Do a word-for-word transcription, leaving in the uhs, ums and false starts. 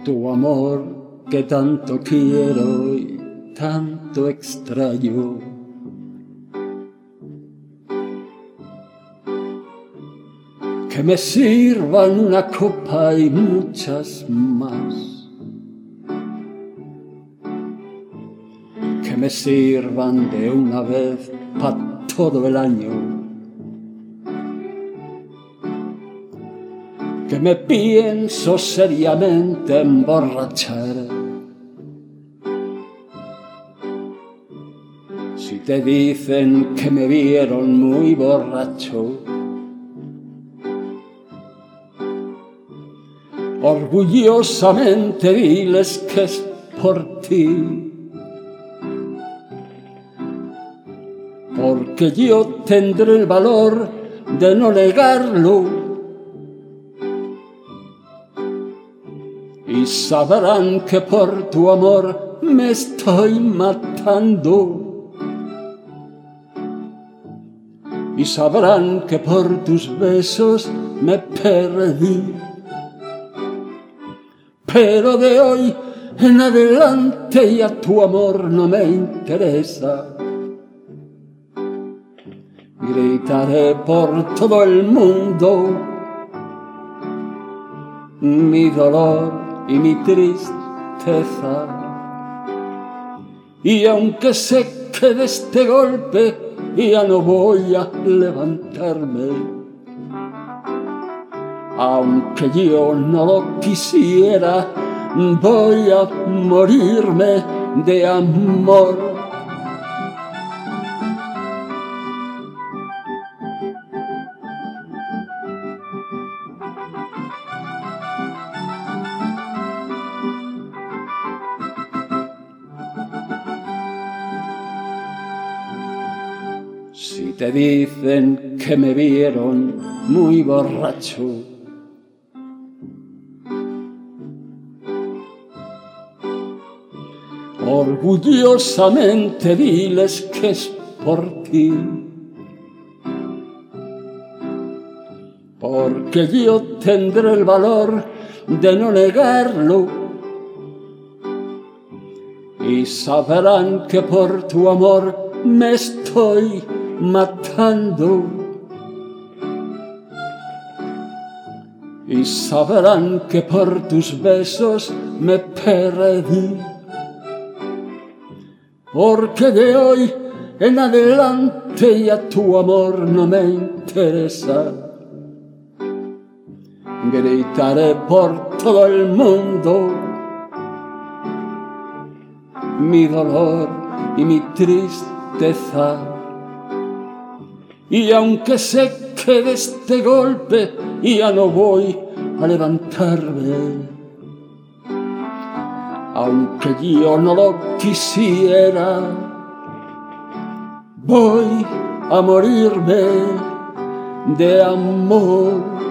tu amor que tanto quiero y tanto extraño. Que me sirvan una copa y muchas más, que me sirvan de una vez pa' todo el año, que me pienso seriamente emborrachar. Si te dicen que me vieron muy borracho, orgullosamente diles que es por ti, porque yo tendré el valor de no negarlo y sabrán que por tu amor me estoy matando, y sabrán que por tus besos me perdí. Pero de hoy en adelante ya tu amor no me interesa. Gritaré por todo el mundo mi dolor y mi tristeza. Y aunque sé que de este golpe ya no voy a levantarme, aunque yo no lo quisiera, voy a morirme de amor. Si te dicen que me vieron muy borracho, orgullosamente diles que es por ti, porque yo tendré el valor de no negarlo y sabrán que por tu amor me estoy matando, y sabrán que por tus besos me perdí. Porque de hoy en adelante ya tu amor no me interesa. Gritaré por todo el mundo mi dolor y mi tristeza. Y aunque sé que de este golpe ya no voy a levantarme, aunque yo no lo quisiera, voy a morirme de amor.